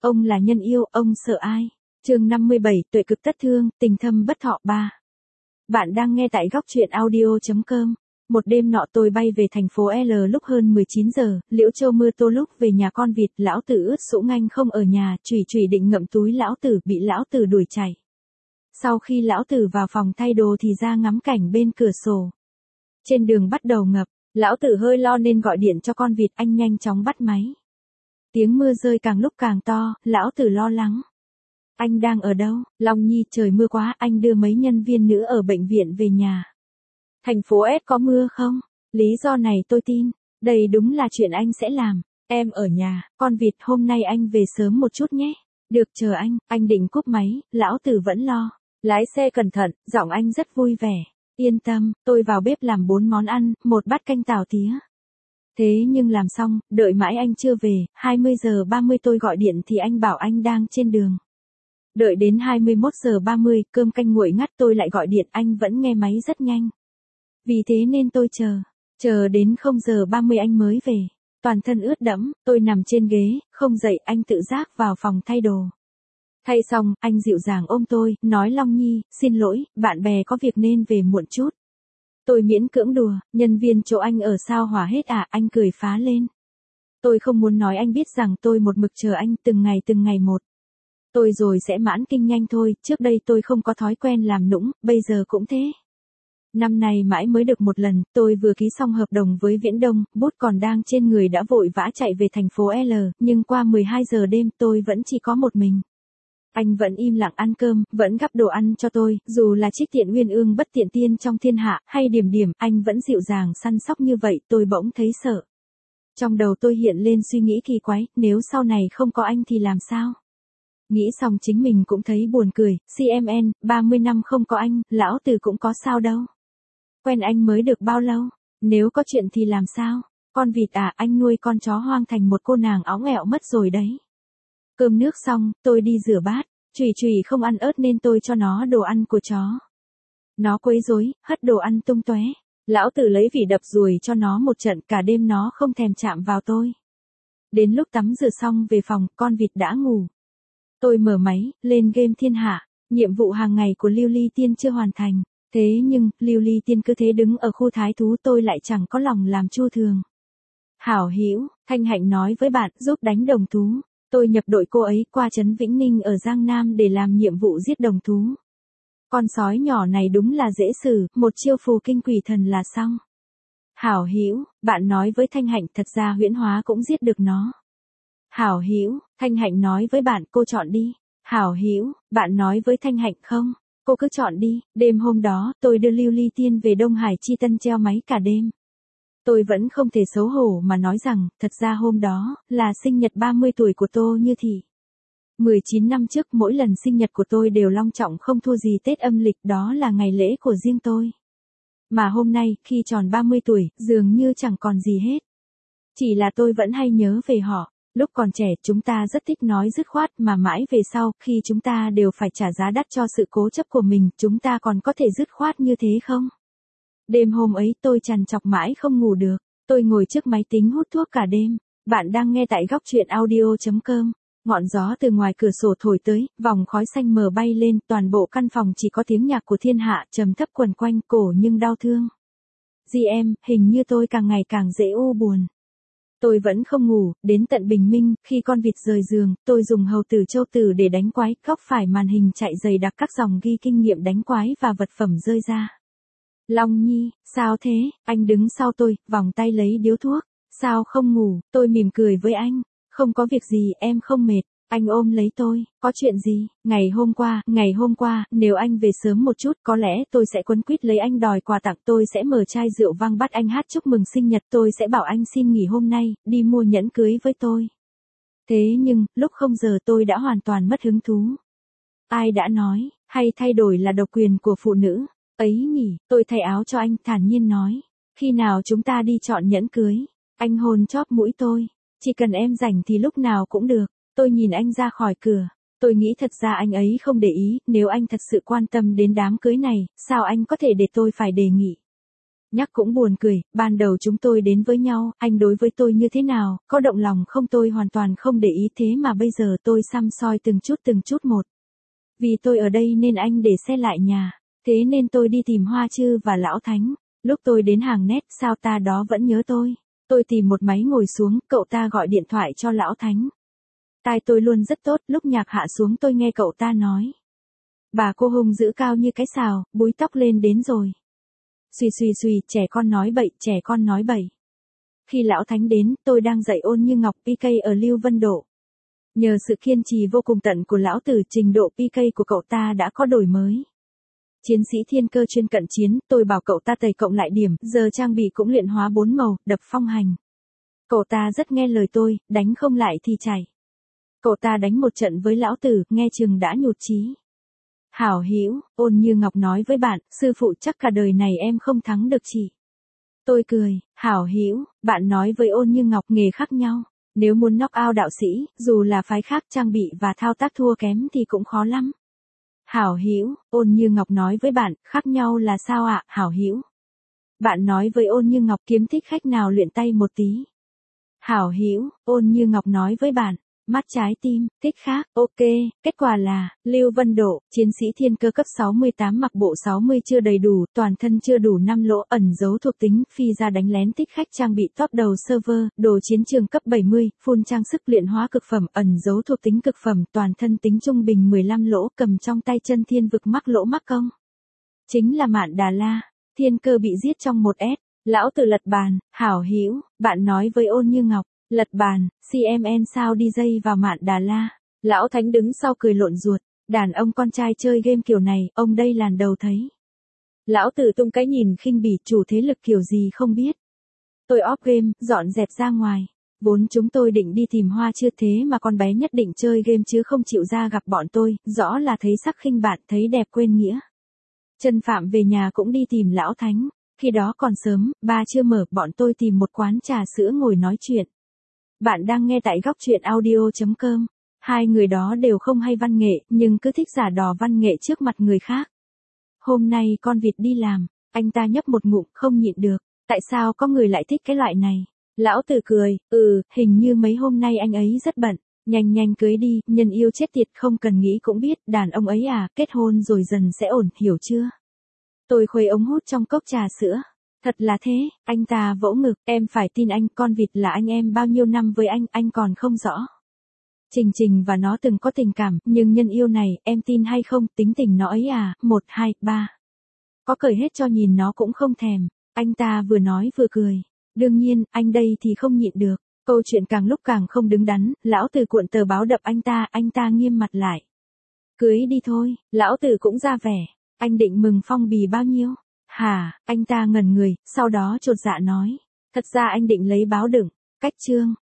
Ông là nhân yêu, ông sợ ai? Chương 57, tuệ cực tất thương, tình thâm bất thọ 3. Bạn đang nghe tại góc truyện audio.com. Một đêm nọ tôi bay về thành phố L lúc hơn 19 giờ, Liễu Châu Mưa Tô lúc về nhà con vịt, lão tử ướt sũng anh không ở nhà, chủy chủy định ngậm túi lão tử bị lão tử đuổi chạy. Sau khi lão tử vào phòng thay đồ thì ra ngắm cảnh bên cửa sổ. Trên đường bắt đầu ngập, lão tử hơi lo nên gọi điện cho con vịt, anh nhanh chóng bắt máy. Tiếng mưa rơi càng lúc càng to, lão tử lo lắng. Anh đang ở đâu? Long Nhi, trời mưa quá, anh đưa mấy nhân viên nữ ở bệnh viện về nhà. Thành phố S có mưa không? Lý do này tôi tin, đây đúng là chuyện anh sẽ làm. Em ở nhà, con vịt, hôm nay anh về sớm một chút nhé. Được, chờ anh định cúp máy, lão tử vẫn lo. Lái xe cẩn thận, giọng anh rất vui vẻ. Yên tâm, tôi vào bếp làm 4 món ăn, 1 bát canh tàu tía. Thế nhưng làm xong, đợi mãi anh chưa về, 20 giờ 30 tôi gọi điện thì anh bảo anh đang trên đường. Đợi đến 21 giờ 30, cơm canh nguội ngắt tôi lại gọi điện, anh vẫn nghe máy rất nhanh. Vì thế nên tôi chờ đến 0 giờ 30 anh mới về. Toàn thân ướt đẫm, tôi nằm trên ghế, không dậy, anh tự giác vào phòng thay đồ. Thay xong, anh dịu dàng ôm tôi, nói Long Nhi, xin lỗi, bạn bè có việc nên về muộn chút. Tôi miễn cưỡng đùa, nhân viên chỗ anh ở sao hỏa hết à, anh cười phá lên. Tôi không muốn nói anh biết rằng tôi một mực chờ anh từng ngày một. Tôi rồi sẽ mãn kinh nhanh thôi, trước đây tôi không có thói quen làm nũng, bây giờ cũng thế. Năm nay mãi mới được một lần, tôi vừa ký xong hợp đồng với Viễn Đông, bút còn đang trên người đã vội vã chạy về thành phố L, nhưng qua 12 giờ đêm tôi vẫn chỉ có một mình. Anh vẫn im lặng ăn cơm, vẫn gắp đồ ăn cho tôi, dù là trích tiện uyên ương bất tiện tiên trong thiên hạ, hay điểm điểm, anh vẫn dịu dàng săn sóc như vậy, tôi bỗng thấy sợ. Trong đầu tôi hiện lên suy nghĩ kỳ quái, nếu sau này không có anh thì làm sao? Nghĩ xong chính mình cũng thấy buồn cười, CMN, 30 năm không có anh, lão tử cũng có sao đâu. Quen anh mới được bao lâu, nếu có chuyện thì làm sao? Con vịt à, anh nuôi con chó hoang thành một cô nàng óng ẹo mất rồi đấy. Cơm nước xong, tôi đi rửa bát, chủy chủy không ăn ớt nên tôi cho nó đồ ăn của chó. Nó quấy rối, hất đồ ăn tung tóe. Lão tử lấy vỉ đập ruồi cho nó một trận, cả đêm nó không thèm chạm vào tôi. Đến lúc tắm rửa xong về phòng, con vịt đã ngủ. Tôi mở máy, lên game thiên hạ, nhiệm vụ hàng ngày của Lưu Ly Tiên chưa hoàn thành. Thế nhưng, Lưu Ly Tiên cứ thế đứng ở khu thái thú, tôi lại chẳng có lòng làm chu thường. Hảo hữu, Thanh Hạnh nói với bạn, giúp đánh đồng thú. Tôi nhập đội cô ấy qua trấn Vĩnh Ninh ở Giang Nam để làm nhiệm vụ giết đồng thú. Con sói nhỏ này đúng là dễ xử, một chiêu phù kinh quỷ thần là xong. Hảo hữu, bạn nói với Thanh Hạnh, thật ra huyễn hóa cũng giết được nó. Hảo hữu, Thanh Hạnh nói với bạn, cô chọn đi. Hảo hữu, bạn nói với Thanh Hạnh, không, cô cứ chọn đi. Đêm hôm đó, tôi đưa Lưu Ly Tiên về Đông Hải Chi Tân treo máy cả đêm. Tôi vẫn không thể xấu hổ mà nói rằng, thật ra hôm đó, là sinh nhật 30 tuổi của Tô Như Thị. 19 năm trước, mỗi lần sinh nhật của tôi đều long trọng không thua gì Tết âm lịch, đó là ngày lễ của riêng tôi. Mà hôm nay, khi tròn 30 tuổi, dường như chẳng còn gì hết. Chỉ là tôi vẫn hay nhớ về họ. Lúc còn trẻ, chúng ta rất thích nói dứt khoát, mà mãi về sau, khi chúng ta đều phải trả giá đắt cho sự cố chấp của mình, chúng ta còn có thể dứt khoát như thế không? Đêm hôm ấy tôi trằn trọc mãi không ngủ được, tôi ngồi trước máy tính hút thuốc cả đêm. Bạn đang nghe tại góc truyện audio.com. Ngọn gió từ ngoài cửa sổ thổi tới, vòng khói xanh mờ bay lên, toàn bộ căn phòng chỉ có tiếng nhạc của thiên hạ trầm thấp quẩn quanh cổ nhưng đau thương. GM, hình như tôi càng ngày càng dễ u buồn. Tôi vẫn không ngủ, đến tận bình minh, khi con vịt rời giường, tôi dùng hầu tử châu tử để đánh quái, góc phải màn hình chạy dày đặc các dòng ghi kinh nghiệm đánh quái và vật phẩm rơi ra. Long Nhi, sao thế? Anh đứng sau tôi, vòng tay lấy điếu thuốc. Sao không ngủ? Tôi mỉm cười với anh. Không có việc gì, em không mệt. Anh ôm lấy tôi. Có chuyện gì? Ngày hôm qua, nếu anh về sớm một chút, có lẽ tôi sẽ quấn quýt lấy anh đòi quà tặng, tôi sẽ mở chai rượu vang bắt anh hát chúc mừng sinh nhật, tôi sẽ bảo anh xin nghỉ hôm nay, đi mua nhẫn cưới với tôi. Thế nhưng, lúc 0 giờ tôi đã hoàn toàn mất hứng thú. Ai đã nói, hay thay đổi là độc quyền của phụ nữ? Ấy nhỉ, tôi thay áo cho anh, thản nhiên nói. Khi nào chúng ta đi chọn nhẫn cưới? Anh hôn chóp mũi tôi. Chỉ cần em rảnh thì lúc nào cũng được. Tôi nhìn anh ra khỏi cửa. Tôi nghĩ thật ra anh ấy không để ý, nếu anh thật sự quan tâm đến đám cưới này, sao anh có thể để tôi phải đề nghị? Nhắc cũng buồn cười, ban đầu chúng tôi đến với nhau, anh đối với tôi như thế nào, có động lòng không tôi hoàn toàn không để ý thế mà bây giờ tôi săm soi từng chút một. Vì tôi ở đây nên anh để xe lại nhà, thế nên tôi đi tìm Hoa Chư và Lão Thánh. Lúc tôi đến hàng nét sao ta đó vẫn nhớ tôi. Tôi tìm một máy ngồi xuống, cậu ta gọi điện thoại cho Lão Thánh. Tai tôi luôn rất tốt, lúc nhạc hạ xuống tôi nghe cậu ta nói. Bà cô hung dữ cao như cái sào, búi tóc lên đến rồi. Xùy, trẻ con nói bậy, trẻ con nói bậy. Khi Lão Thánh đến, tôi đang dạy Ôn Như Ngọc PK ở Lưu Vân Độ. Nhờ sự kiên trì vô cùng tận của lão tử, trình độ PK của cậu ta đã có đổi mới. Chiến sĩ thiên cơ chuyên cận chiến, tôi bảo cậu ta tẩy cộng lại điểm, giờ trang bị cũng luyện hóa 4 màu, đập phong hành. Cậu ta rất nghe lời tôi, đánh không lại thì chạy. Cậu ta đánh một trận với lão tử, nghe chừng đã nhụt chí. Hảo hữu, Ôn Như Ngọc nói với bạn, sư phụ chắc cả đời này em không thắng được chị. Tôi cười, hảo hữu, bạn nói với Ôn Như Ngọc nghề khác nhau. Nếu muốn knock out đạo sĩ, dù là phái khác trang bị và thao tác thua kém thì cũng khó lắm. Hảo hữu, Ôn Như Ngọc nói với bạn, khác nhau là sao ạ, hảo hữu? Bạn nói với Ôn Như Ngọc kiếm thích khách nào luyện tay một tí. Hảo hữu, Ôn Như Ngọc nói với bạn, mắt trái tim, thích khác, ok, kết quả là, Lưu Vân Độ, chiến sĩ thiên cơ cấp 68 mặc bộ 60 chưa đầy đủ, toàn thân chưa đủ 5 lỗ, ẩn giấu thuộc tính, phi ra đánh lén thích khách trang bị top đầu server, đồ chiến trường cấp 70, full trang sức luyện hóa cực phẩm, ẩn giấu thuộc tính cực phẩm, toàn thân tính trung bình 15 lỗ, cầm trong tay chân thiên vực mắc lỗ mắc công. Chính là Mạn Đà La, thiên cơ bị giết trong một S, lão tử lật bàn, hảo hữu, bạn nói với Ôn Như Ngọc. Lật bàn, CMN sao đi dây vào Mạn Đà La. Lão Thánh đứng sau cười lộn ruột. Đàn ông con trai chơi game kiểu này, ông đây làn đầu thấy. Lão tử tung cái nhìn khinh bỉ, chủ thế lực kiểu gì không biết. Tôi off game, dọn dẹp ra ngoài. Vốn chúng tôi định đi tìm Hoa chưa thế mà con bé nhất định chơi game chứ không chịu ra gặp bọn tôi, rõ là thấy sắc khinh bạn, thấy đẹp quên nghĩa. Trần Phạm về nhà cũng đi tìm Lão Thánh. Khi đó còn sớm, ba chưa mở, bọn tôi tìm một quán trà sữa ngồi nói chuyện. Bạn đang nghe tại góc truyện audio.com. Hai người đó đều không hay văn nghệ, nhưng cứ thích giả đò văn nghệ trước mặt người khác. Hôm nay con vịt đi làm, anh ta nhấp một ngụm không nhịn được. Tại sao có người lại thích cái loại này? Lão tử cười, hình như mấy hôm nay anh ấy rất bận. Nhanh cưới đi, nhân yêu chết tiệt không cần nghĩ cũng biết, đàn ông ấy à, kết hôn rồi dần sẽ ổn, hiểu chưa? Tôi khuấy ống hút trong cốc trà sữa. Thật là thế, anh ta vỗ ngực, em phải tin anh, con vịt là anh em bao nhiêu năm với anh còn không rõ. Trình và nó từng có tình cảm, nhưng nhân yêu này, em tin hay không, tính tình nó ấy à, 1, 2, 3. Có cởi hết cho nhìn nó cũng không thèm, anh ta vừa nói vừa cười. Đương nhiên, anh đây thì không nhịn được, câu chuyện càng lúc càng không đứng đắn, lão tử cuộn tờ báo đập anh ta nghiêm mặt lại. Cưới đi thôi, lão tử cũng ra vẻ, anh định mừng phong bì bao nhiêu? Hả, anh ta ngẩn người, sau đó chột dạ nói. Thật ra anh định lấy báo đựng, cách chương.